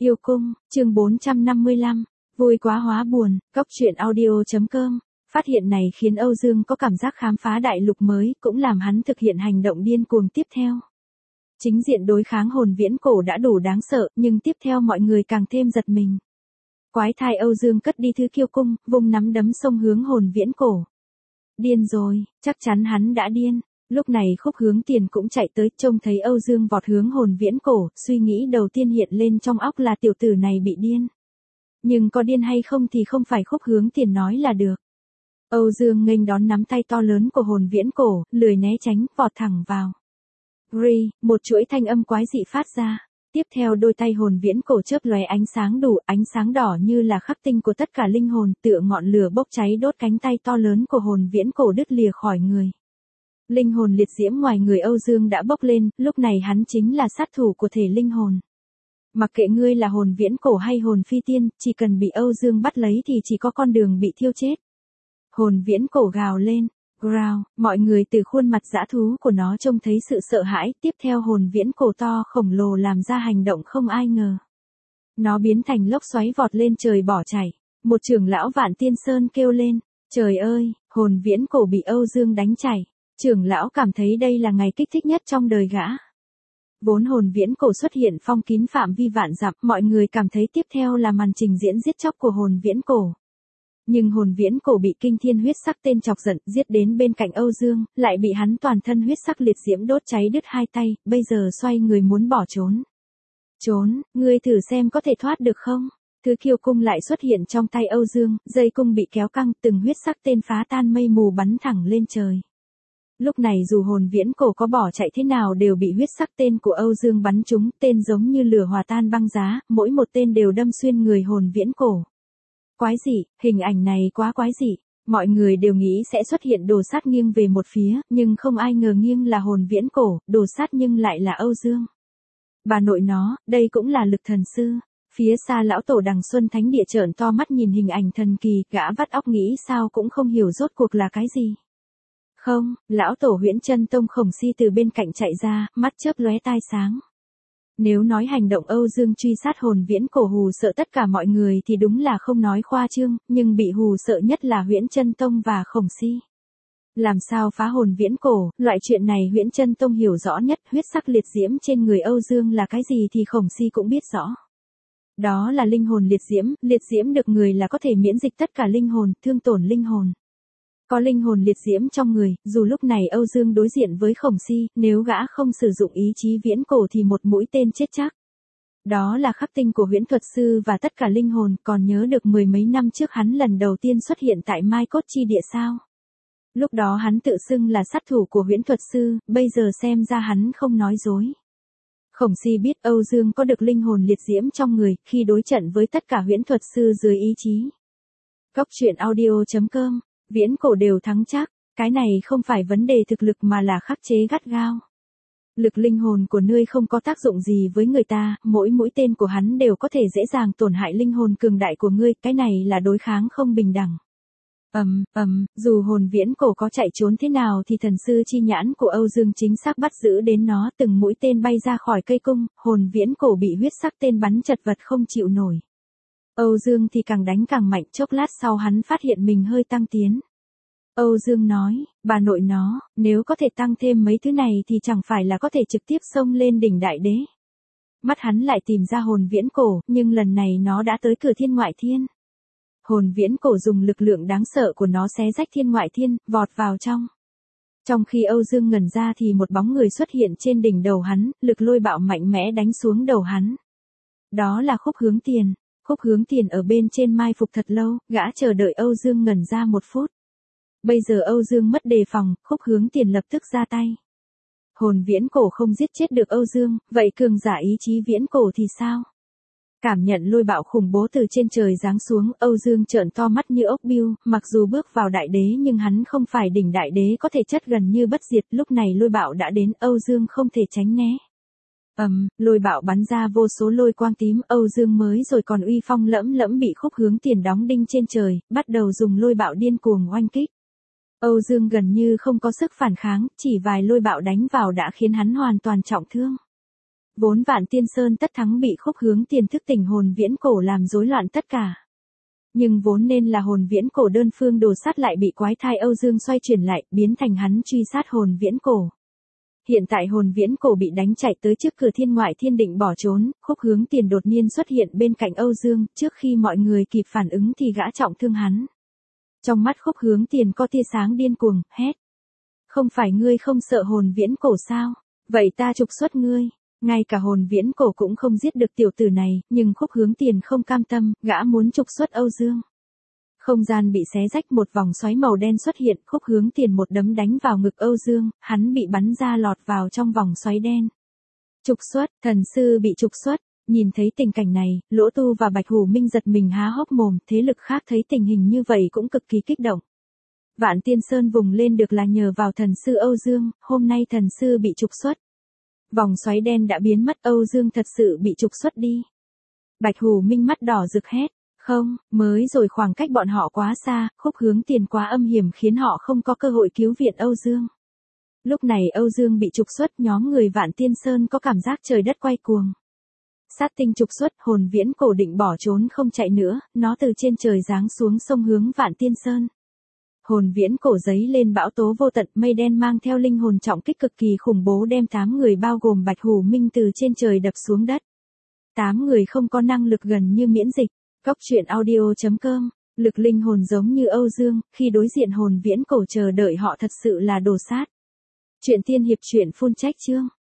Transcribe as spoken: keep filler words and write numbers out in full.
Yêu cung, chương bốn trăm năm mươi lăm, vui quá hóa buồn, cốc truyện audio.com. Phát hiện này khiến Âu Dương có cảm giác khám phá đại lục mới, cũng làm hắn thực hiện hành động điên cuồng tiếp theo. Chính diện đối kháng hồn viễn cổ đã đủ đáng sợ, nhưng tiếp theo mọi người càng thêm giật mình. Quái thai Âu Dương cất đi thứ kiêu cung, vung nắm đấm xông hướng hồn viễn cổ. Điên rồi, chắc chắn hắn đã điên. Lúc này Khúc Hướng Tiền cũng chạy tới, trông thấy Âu Dương vọt hướng hồn viễn cổ, suy nghĩ đầu tiên hiện lên trong óc là tiểu tử này bị điên. Nhưng có điên hay không thì không phải Khúc Hướng Tiền nói là được. Âu Dương nghênh đón nắm tay to lớn của hồn viễn cổ, lười né tránh, vọt thẳng vào. Ri, một chuỗi thanh âm quái dị phát ra. Tiếp theo đôi tay hồn viễn cổ chớp lóe ánh sáng đủ, ánh sáng đỏ như là khắc tinh của tất cả linh hồn, tựa ngọn lửa bốc cháy đốt cánh tay to lớn của hồn viễn cổ đứt lìa khỏi người. Linh hồn liệt diễm ngoài người Âu Dương đã bốc lên, lúc này hắn chính là sát thủ của thể linh hồn. Mặc kệ ngươi là hồn viễn cổ hay hồn phi tiên, chỉ cần bị Âu Dương bắt lấy thì chỉ có con đường bị thiêu chết. Hồn viễn cổ gào lên, growl, mọi người từ khuôn mặt dã thú của nó trông thấy sự sợ hãi, tiếp theo hồn viễn cổ to khổng lồ làm ra hành động không ai ngờ. Nó biến thành lốc xoáy vọt lên trời bỏ chạy, một trưởng lão Vạn Tiên Sơn kêu lên, trời ơi, hồn viễn cổ bị Âu Dương đánh chảy. Trưởng lão cảm thấy đây là ngày kích thích nhất trong đời gã. Vốn hồn viễn cổ xuất hiện phong kín phạm vi vạn dặm, mọi người cảm thấy tiếp theo là màn trình diễn giết chóc của hồn viễn cổ. Nhưng hồn viễn cổ bị kinh thiên huyết sắc tên chọc giận, giết đến bên cạnh Âu Dương, lại bị hắn toàn thân huyết sắc liệt diễm đốt cháy đứt hai tay, bây giờ xoay người muốn bỏ trốn. Trốn, ngươi thử xem có thể thoát được không? Thứ kiêu cung lại xuất hiện trong tay Âu Dương, dây cung bị kéo căng, từng huyết sắc tên phá tan mây mù bắn thẳng lên trời. Lúc này dù hồn viễn cổ có bỏ chạy thế nào đều bị huyết sắc tên của Âu Dương bắn trúng, tên giống như lửa hòa tan băng giá, mỗi một tên đều đâm xuyên người hồn viễn cổ. Quái dị, hình ảnh này quá quái dị, mọi người đều nghĩ sẽ xuất hiện đồ sát nghiêng về một phía, nhưng không ai ngờ nghiêng là hồn viễn cổ, đồ sát nhưng lại là Âu Dương. Bà nội nó, đây cũng là lực thần sư. Phía xa lão tổ Đằng Xuân Thánh Địa trợn to mắt nhìn hình ảnh thần kỳ, gã vắt óc nghĩ sao cũng không hiểu rốt cuộc là cái gì. Không, lão tổ Huyễn Chân Tông Khổng Si từ bên cạnh chạy ra, mắt chớp lóe tai sáng. Nếu nói hành động Âu Dương truy sát hồn viễn cổ hù sợ tất cả mọi người thì đúng là không nói khoa trương, nhưng bị hù sợ nhất là Huyễn Chân Tông và Khổng Si. Làm sao phá hồn viễn cổ, loại chuyện này Huyễn Chân Tông hiểu rõ nhất, huyết sắc liệt diễm trên người Âu Dương là cái gì thì Khổng Si cũng biết rõ. Đó là linh hồn liệt diễm, liệt diễm được người là có thể miễn dịch tất cả linh hồn, thương tổn linh hồn. Có linh hồn liệt diễm trong người, dù lúc này Âu Dương đối diện với Khổng Si, nếu gã không sử dụng ý chí viễn cổ thì một mũi tên chết chắc. Đó là khắc tinh của huyễn thuật sư và tất cả linh hồn, còn nhớ được mười mấy năm trước hắn lần đầu tiên xuất hiện tại Mai Cốt Chi Địa sao? Lúc đó hắn tự xưng là sát thủ của huyễn thuật sư, bây giờ xem ra hắn không nói dối. Khổng Si biết Âu Dương có được linh hồn liệt diễm trong người, khi đối trận với tất cả huyễn thuật sư dưới ý chí. Cốc truyện audio.com. Viễn cổ đều thắng chắc, cái này không phải vấn đề thực lực mà là khắc chế gắt gao. Lực linh hồn của ngươi không có tác dụng gì với người ta, mỗi mũi tên của hắn đều có thể dễ dàng tổn hại linh hồn cường đại của ngươi, cái này là đối kháng không bình đẳng. Ầm, um, ầm, um, dù hồn viễn cổ có chạy trốn thế nào thì thần sư chi nhãn của Âu Dương chính xác bắt giữ đến nó, từng mũi tên bay ra khỏi cây cung, hồn viễn cổ bị huyết sắc tên bắn chật vật không chịu nổi. Âu Dương thì càng đánh càng mạnh, chốc lát sau hắn phát hiện mình hơi tăng tiến. Âu Dương nói, bà nội nó, nếu có thể tăng thêm mấy thứ này thì chẳng phải là có thể trực tiếp xông lên đỉnh đại đế. Mắt hắn lại tìm ra hồn viễn cổ, nhưng lần này nó đã tới cửa thiên ngoại thiên. Hồn viễn cổ dùng lực lượng đáng sợ của nó xé rách thiên ngoại thiên, vọt vào trong. Trong khi Âu Dương ngẩn ra thì một bóng người xuất hiện trên đỉnh đầu hắn, lực lôi bạo mạnh mẽ đánh xuống đầu hắn. Đó là Khúc Hướng Tiền. Khúc Hướng Tiền ở bên trên mai phục thật lâu, gã chờ đợi Âu Dương ngẩn ra một phút. Bây giờ Âu Dương mất đề phòng, Khúc Hướng Tiền lập tức ra tay. Hồn viễn cổ không giết chết được Âu Dương, vậy cường giả ý chí viễn cổ thì sao? Cảm nhận lôi bạo khủng bố từ trên trời giáng xuống, Âu Dương trợn to mắt như ốc biêu, mặc dù bước vào đại đế nhưng hắn không phải đỉnh đại đế có thể chất gần như bất diệt, lúc này lôi bạo đã đến, Âu Dương không thể tránh né. Ầm, um, lôi bạo bắn ra vô số lôi quang tím, Âu Dương mới rồi còn uy phong lẫm lẫm bị Khúc Hướng Tiền đóng đinh trên trời, bắt đầu dùng lôi bạo điên cuồng oanh kích. Âu Dương gần như không có sức phản kháng, chỉ vài lôi bạo đánh vào đã khiến hắn hoàn toàn trọng thương. Vốn Vạn Tiên Sơn tất thắng bị Khúc Hướng Tiền thức tỉnh hồn viễn cổ làm rối loạn tất cả. Nhưng vốn nên là hồn viễn cổ đơn phương đồ sát lại bị quái thai Âu Dương xoay chuyển lại, biến thành hắn truy sát hồn viễn cổ. Hiện tại hồn viễn cổ bị đánh chạy tới trước cửa thiên ngoại thiên định bỏ trốn, Khúc Hướng Tiền đột nhiên xuất hiện bên cạnh Âu Dương, trước khi mọi người kịp phản ứng thì gã trọng thương hắn. Trong mắt Khúc Hướng Tiền có tia sáng điên cuồng, hét. Không phải ngươi không sợ hồn viễn cổ sao? Vậy ta trục xuất ngươi. Ngay cả hồn viễn cổ cũng không giết được tiểu tử này, nhưng Khúc Hướng Tiền không cam tâm, gã muốn trục xuất Âu Dương. Không gian bị xé rách, một vòng xoáy màu đen xuất hiện, Khúc Hướng Tiền một đấm đánh vào ngực Âu Dương, hắn bị bắn ra lọt vào trong vòng xoáy đen. Trục xuất, thần sư bị trục xuất. Nhìn thấy tình cảnh này, Lỗ Tu và Bạch Hủ Minh giật mình há hốc mồm, thế lực khác thấy tình hình như vậy cũng cực kỳ kích động. Vạn Tiên Sơn vùng lên được là nhờ vào thần sư Âu Dương, hôm nay thần sư bị trục xuất. Vòng xoáy đen đã biến mất, Âu Dương thật sự bị trục xuất đi. Bạch Hủ Minh mắt đỏ rực hét, không, mới rồi khoảng cách bọn họ quá xa, Khúc Hướng Tiền quá âm hiểm khiến họ không có cơ hội cứu viện Âu Dương. Lúc này Âu Dương bị trục xuất, nhóm người Vạn Tiên Sơn có cảm giác trời đất quay cuồng. Sát tinh trục xuất, hồn viễn cổ định bỏ trốn không chạy nữa, nó từ trên trời giáng xuống sông hướng Vạn Tiên Sơn. Hồn viễn cổ giấy lên bão tố vô tận, mây đen mang theo linh hồn trọng kích cực kỳ khủng bố đem tám người bao gồm Bạch Hủ Minh từ trên trời đập xuống đất. Tám người không có năng lực gần như miễn dịch. Cốc truyện audio chấm com, lực linh hồn giống như Âu Dương, khi đối diện hồn viễn cổ chờ đợi họ thật sự là đồ sát. Truyện tiên hiệp truyện full trách chương.